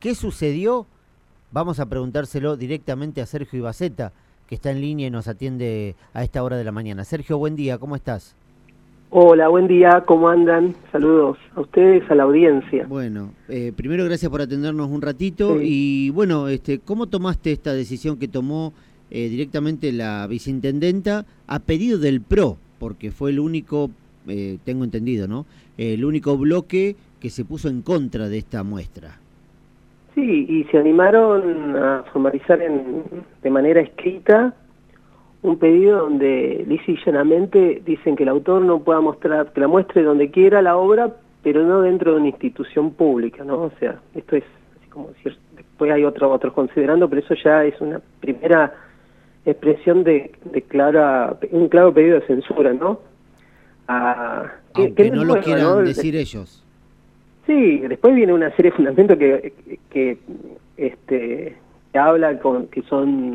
¿Qué sucedió? Vamos a preguntárselo directamente a Sergio Ibaceta, que está en línea y nos atiende a esta hora de la mañana. Sergio, buen día, ¿cómo estás? Hola, buen día, ¿cómo andan? Saludos a ustedes, a la audiencia. Bueno, primero gracias por atendernos un ratito Sí. y bueno, ¿cómo tomaste esta decisión que tomó directamente la viceintendenta a pedido del PRO? Porque fue el único, tengo entendido, ¿no? El único bloque que se puso en contra de esta muestra. Sí, y se animaron a formalizar de manera escrita un pedido donde lisa y llanamente dicen que el autor no pueda mostrar, que la muestre donde quiera la obra, pero no dentro de una institución pública, ¿no? O sea, esto es así como decir, después hay otros considerando, pero eso ya es una primera expresión de un claro pedido de censura, ¿no? Aunque no lo nueva, quieran ¿no? decir ellos. Sí, después viene una serie de fundamentos que habla que son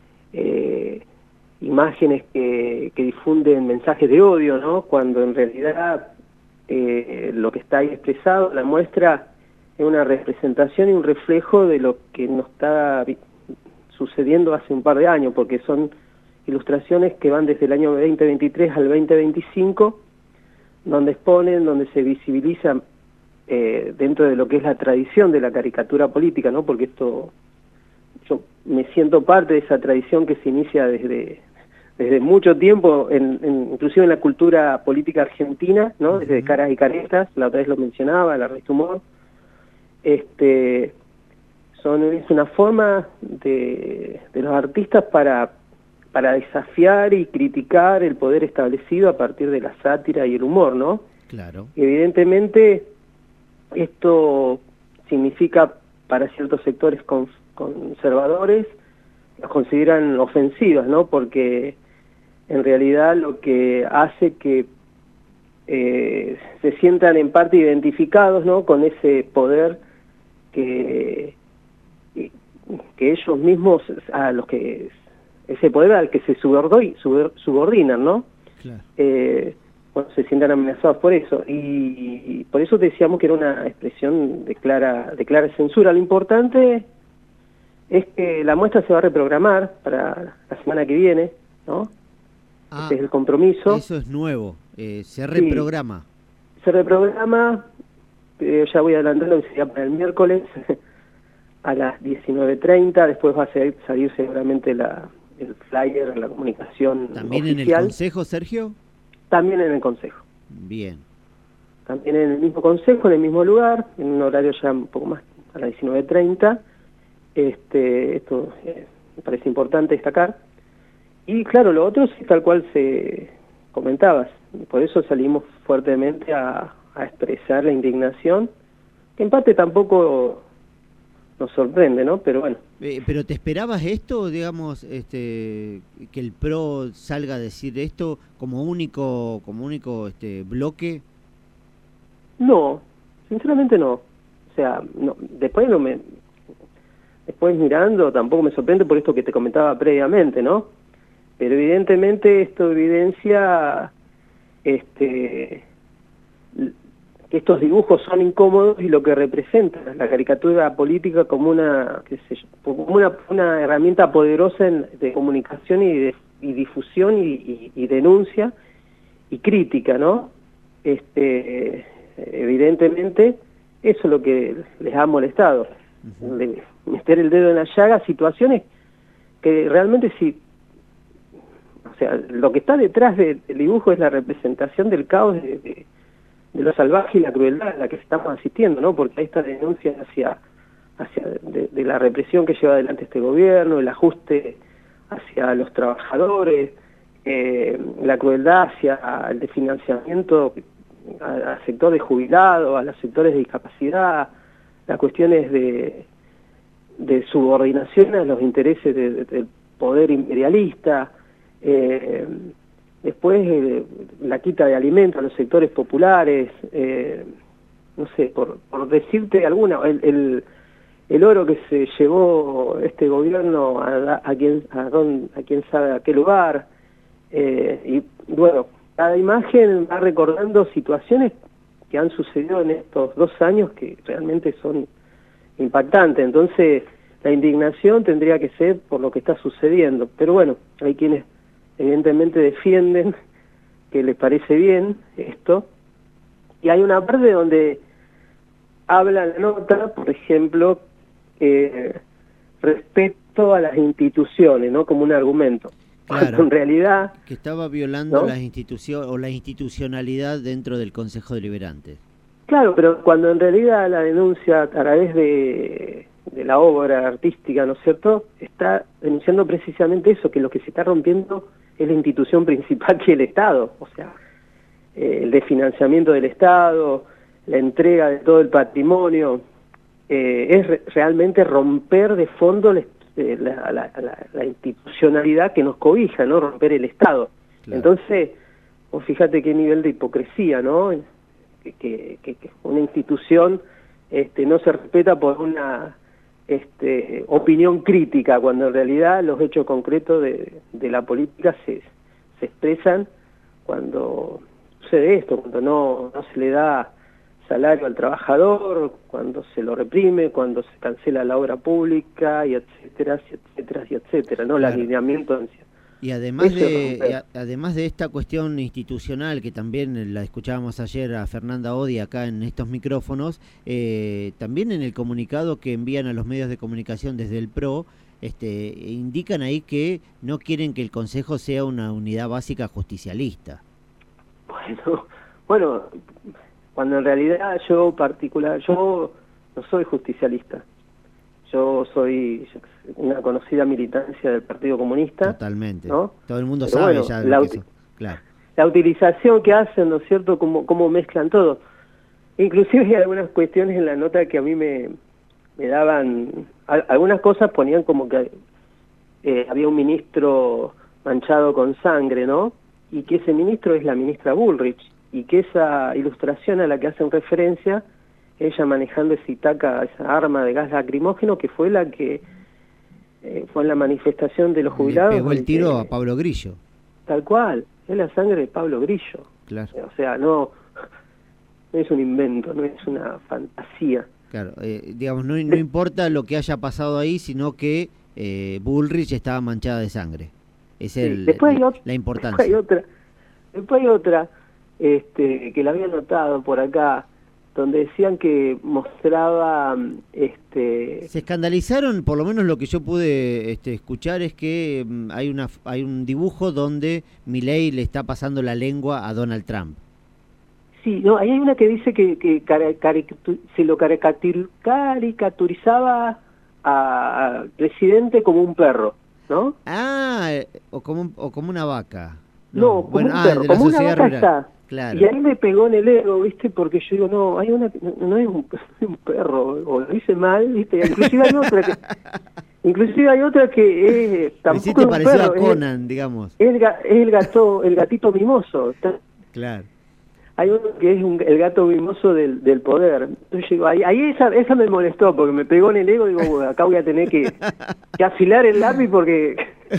imágenes que difunden mensajes de odio, ¿no? Cuando en realidad lo que está ahí expresado, la muestra, es una representación y un reflejo de lo que nos está sucediendo hace un par de años, porque son ilustraciones que van desde el año 2023 al 2025, donde exponen, donde se visibiliza dentro de lo que es la tradición de la caricatura política, ¿no? Porque yo me siento parte de esa tradición que se inicia desde mucho tiempo, inclusive en la cultura política argentina, ¿no? Desde Caras y Caretas, la otra vez lo mencionaba, la revista Humor. Es una forma de los artistas para desafiar y criticar el poder establecido a partir de la sátira y el humor, ¿no? Claro. Evidentemente, esto significa para ciertos sectores conservadores, los consideran ofensivas, ¿no? Porque en realidad lo que hace que se sientan en parte identificados, ¿no? Con ese poder que ellos mismos, ese poder al que se subordinan, ¿no? Claro. Bueno, se sientan amenazados por eso, y por eso decíamos que era una expresión de clara censura. Lo importante es que la muestra se va a reprogramar para la semana que viene, ¿no? Ese es el compromiso. Eso es nuevo, se reprograma. Sí, se reprograma, ya voy adelantando que sería para el miércoles a las 19:30, después va a salir seguramente el flyer, la comunicación ¿También oficial. en el Consejo, Sergio? También en el Consejo. Bien. También en el mismo Consejo, en el mismo lugar, en un horario ya un poco más, a las 19:30. Esto me parece importante destacar. Y claro, lo otro es tal cual se comentabas. Por eso salimos fuertemente a expresar la indignación, que en parte tampoco nos sorprende, ¿no? Pero bueno. ¿Pero te esperabas esto, digamos, que el PRO salga a decir esto como único bloque? No, sinceramente no. O sea, no, después mirando tampoco me sorprende por esto que te comentaba previamente, ¿no? Pero evidentemente esto evidencia que estos dibujos son incómodos y lo que representa la caricatura política como una herramienta poderosa de comunicación y difusión y denuncia y crítica, ¿no? Evidentemente eso es lo que les ha molestado, de meter el dedo en la llaga, situaciones que realmente o sea, lo que está detrás del dibujo es la representación del caos de lo salvaje y la crueldad a la que estamos asistiendo, ¿no? Porque hay esta denuncia de la represión que lleva adelante este gobierno, el ajuste hacia los trabajadores, la crueldad hacia el desfinanciamiento al sector de jubilados, a los sectores de discapacidad, las cuestiones de subordinación a los intereses del poder imperialista, después la quita de alimentos a los sectores populares, no sé, por decirte alguna, el oro que se llevó este gobierno a quién sabe a qué lugar, y bueno, cada imagen va recordando situaciones que han sucedido en estos 2 años que realmente son impactante. Entonces, la indignación tendría que ser por lo que está sucediendo. Pero bueno, hay quienes evidentemente defienden que les parece bien esto. Y hay una parte donde habla la nota, por ejemplo, respecto a las instituciones, ¿no? Como un argumento. Claro, en realidad... que estaba violando, ¿no?, las instituciones o la institucionalidad dentro del Consejo Deliberante. Claro, pero cuando en realidad la denuncia a través de la obra artística, ¿no es cierto?, está denunciando precisamente eso, que lo que se está rompiendo es la institución principal, que es el Estado. O sea, el desfinanciamiento del Estado, la entrega de todo el patrimonio, es realmente romper de fondo la institucionalidad que nos cobija, ¿no? Romper el Estado. Claro. Entonces, vos fíjate qué nivel de hipocresía, ¿no? Que una institución no se respeta por una opinión crítica, cuando en realidad los hechos concretos de la política se expresan cuando sucede esto, cuando no se le da salario al trabajador, cuando se lo reprime, cuando se cancela la obra pública, y etcétera, y etcétera, ¿no? Claro. El alineamiento en sí. Y además de esta cuestión institucional, que también la escuchábamos ayer a Fernanda Odi acá en estos micrófonos, también en el comunicado que envían a los medios de comunicación desde el PRO, indican ahí que no quieren que el Consejo sea una unidad básica justicialista. Bueno, cuando en realidad yo no soy justicialista. Yo soy una conocida militancia del Partido Comunista. Totalmente. ¿No? Todo el mundo sabe bueno, ya claro. La utilización que hacen, ¿no es cierto?, cómo mezclan todo. Inclusive hay algunas cuestiones en la nota que a mí me daban... Algunas cosas ponían como que había un ministro manchado con sangre, ¿no? Y que ese ministro es la ministra Bullrich, y que esa ilustración a la que hacen referencia, ella manejando esa arma de gas lacrimógeno, que fue la que fue en la manifestación de los jubilados. Le pegó el tiro a Pablo Grillo. Tal cual, es la sangre de Pablo Grillo. Claro. O sea, no es un invento, no es una fantasía. Claro, digamos, no importa lo que haya pasado ahí, sino que Bullrich estaba manchada de sangre. Esa es la importancia. Después hay otra que la había notado por acá, donde decían que mostraba... Se escandalizaron, por lo menos lo que yo pude escuchar, es que hay un dibujo donde Milei le está pasando la lengua a Donald Trump. Sí, no, ahí hay una que dice que se lo caricaturizaba al presidente como un perro, ¿no? Ah, o como una vaca. No, como un perro, como una vaca rural. Está. Claro. Y ahí me pegó en el ego, ¿viste? Porque yo digo, no es un perro, o lo hice mal, ¿viste? Inclusive hay otra que tampoco es un parecido perro, a Conan, digamos. Es el gatito mimoso. Claro. Hay uno que es el gato mimoso del poder. Entonces digo, ahí esa me molestó, porque me pegó en el ego, digo, bueno, acá voy a tener que afilar el lápiz porque...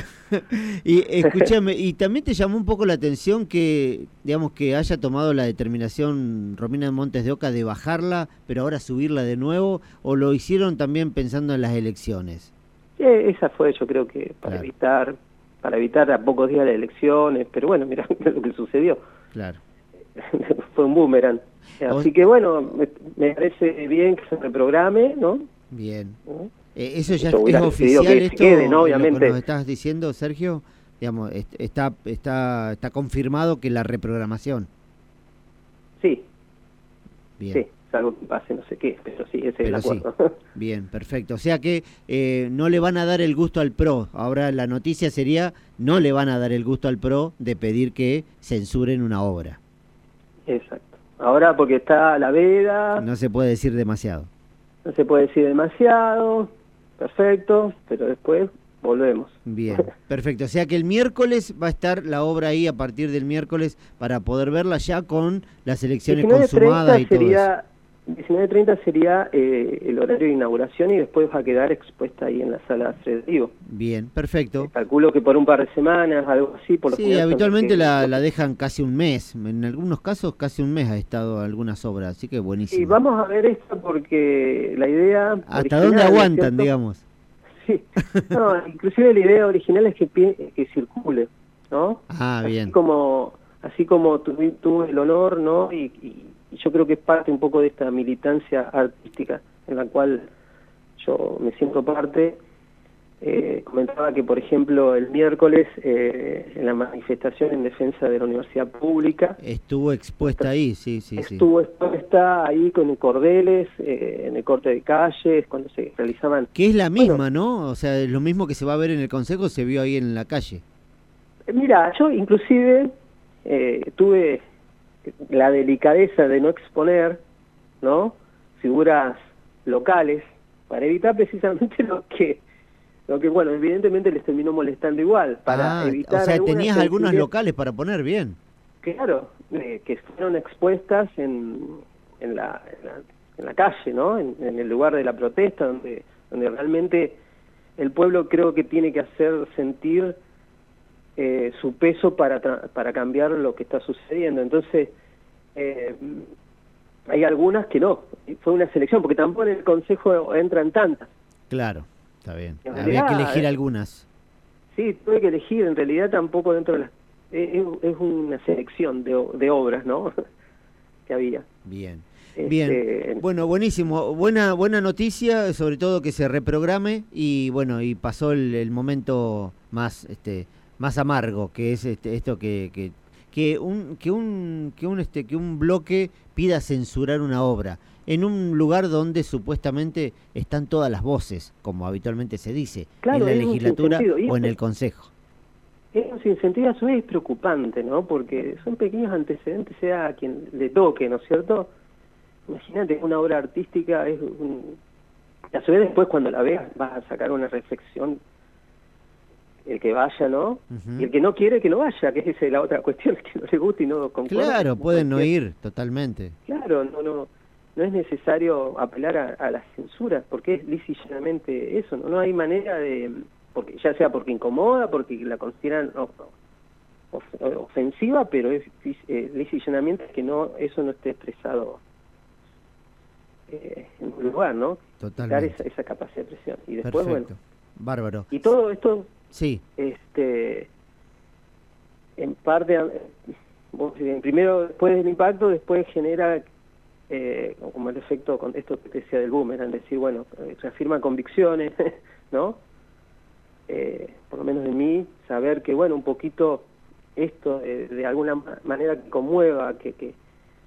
Y escúchame, y también te llamó un poco la atención que, digamos, que haya tomado la determinación Romina Montes de Oca de bajarla, pero ahora subirla de nuevo, o lo hicieron también pensando en las elecciones. Esa fue, yo creo que para evitar a pocos días de elecciones, pero bueno, mira lo que sucedió. Claro. Fue un boomerang. Así que bueno, me parece bien que se reprograme, ¿no? Bien. Eso ya es oficial, esto quede, ¿no? Obviamente. Lo que nos estás diciendo, Sergio, digamos, está confirmado que la reprogramación. Sí. Bien. Sí, salvo que pase no sé qué, pero sí, ese es el acuerdo. Sí. Bien, perfecto. O sea que no le van a dar el gusto al PRO. Ahora la noticia sería, no le van a dar el gusto al PRO de pedir que censuren una obra. Exacto. Ahora porque está la veda... No se puede decir demasiado. No se puede decir demasiado, perfecto, pero después volvemos. Bien, perfecto. O sea que el miércoles va a estar la obra ahí, a partir del miércoles, para poder verla ya con las elecciones consumadas y todo eso. 19:30 sería el horario de inauguración y después va a quedar expuesta ahí en la sala Frederico. Bien, perfecto. Calculo que por un par de semanas, algo así. Por lo Sí, habitualmente la dejan casi un mes. En algunos casos casi un mes ha estado algunas obras, así que buenísimo. Sí, vamos a ver esto porque la idea... ¿Hasta dónde aguantan, digamos? Sí, no, inclusive la idea original es que circule, ¿no? Ah, bien. Así como tuve el honor, ¿no? Y yo creo que es parte un poco de esta militancia artística en la cual yo me siento parte. Comentaba que, por ejemplo, el miércoles en la manifestación en defensa de la universidad pública... Estuvo expuesta ahí, sí. Estuvo expuesta ahí con cordeles, en el corte de calles, cuando se realizaban... Que es la misma, ¿no? O sea, lo mismo que se va a ver en el Consejo se vio ahí en la calle. Mira, yo inclusive tuve la delicadeza de no exponer, ¿no?, figuras locales para evitar precisamente lo que bueno, evidentemente les terminó molestando igual, para evitar... O sea, tenías algunas locales para poner bien. Claro, que fueron expuestas en la calle, ¿no?, en el lugar de la protesta, donde realmente el pueblo creo que tiene que hacer sentir su peso para cambiar lo que está sucediendo. Entonces, hay algunas que no, fue una selección, porque tampoco en el Consejo entran tantas. Claro, está bien. En Había realidad, que elegir algunas. Sí, tuve que elegir, en realidad tampoco dentro de las... Es una selección de obras, ¿no?, que había. Bien. Bien, bueno, buenísimo, buena noticia, sobre todo que se reprograme y bueno, y pasó el momento más más amargo, que es esto que un bloque pida censurar una obra en un lugar donde supuestamente están todas las voces, como habitualmente se dice, claro, en la legislatura o en el Consejo. Es un sinsentido, a su vez es preocupante, ¿no?, porque son pequeños antecedentes, sea a quien le toque, ¿no es cierto? Imagínate, una obra artística a su vez después cuando la veas vas a sacar una reflexión, el que vaya, ¿no? Uh-huh. Y el que no quiere que no vaya, que esa es la otra cuestión, que no le guste y no concuerda. Claro, pueden no ir, totalmente. Claro, no es necesario apelar a la censura, porque es lisa y llanamente eso, no hay manera de... porque ya sea porque incomoda, porque la consideran ofensiva, pero es lisa y llanamente que eso no esté expresado en un lugar, ¿no? Totalmente. Dar esa capacidad de presión. Y después, perfecto. Bueno... Bárbaro. Y todo esto... Sí. En parte, primero, después del impacto, después genera como el efecto con esto que decía del boomerang, decir, bueno, reafirma convicciones, ¿no? Por lo menos de mí, saber que, bueno, un poquito esto de alguna manera que conmueva, que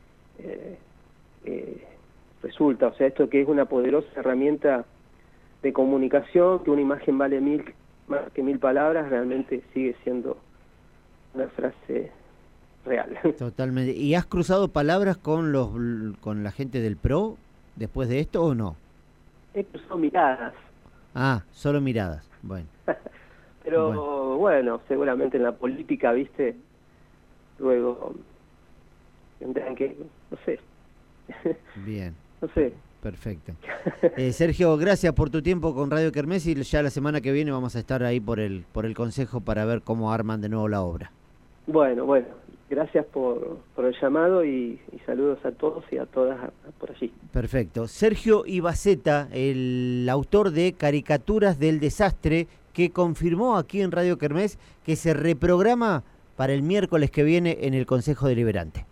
resulta, o sea, esto que es una poderosa herramienta de comunicación, que una imagen vale más que 1000 palabras, realmente sigue siendo una frase real. Totalmente. ¿Y has cruzado palabras con la gente del PRO después de esto o no? He cruzado miradas. Ah, solo miradas. Bueno. Pero bueno, seguramente en la política, ¿viste? Luego tendrán que, no sé. Bien. No sé. Perfecto. Sergio, gracias por tu tiempo con Radio Kermés y ya la semana que viene vamos a estar ahí por el Consejo para ver cómo arman de nuevo la obra. Bueno, gracias por el llamado y saludos a todos y a todas por allí. Perfecto. Sergio Ibaceta, el autor de Caricaturas del Desastre, que confirmó aquí en Radio Kermés que se reprograma para el miércoles que viene en el Consejo Deliberante.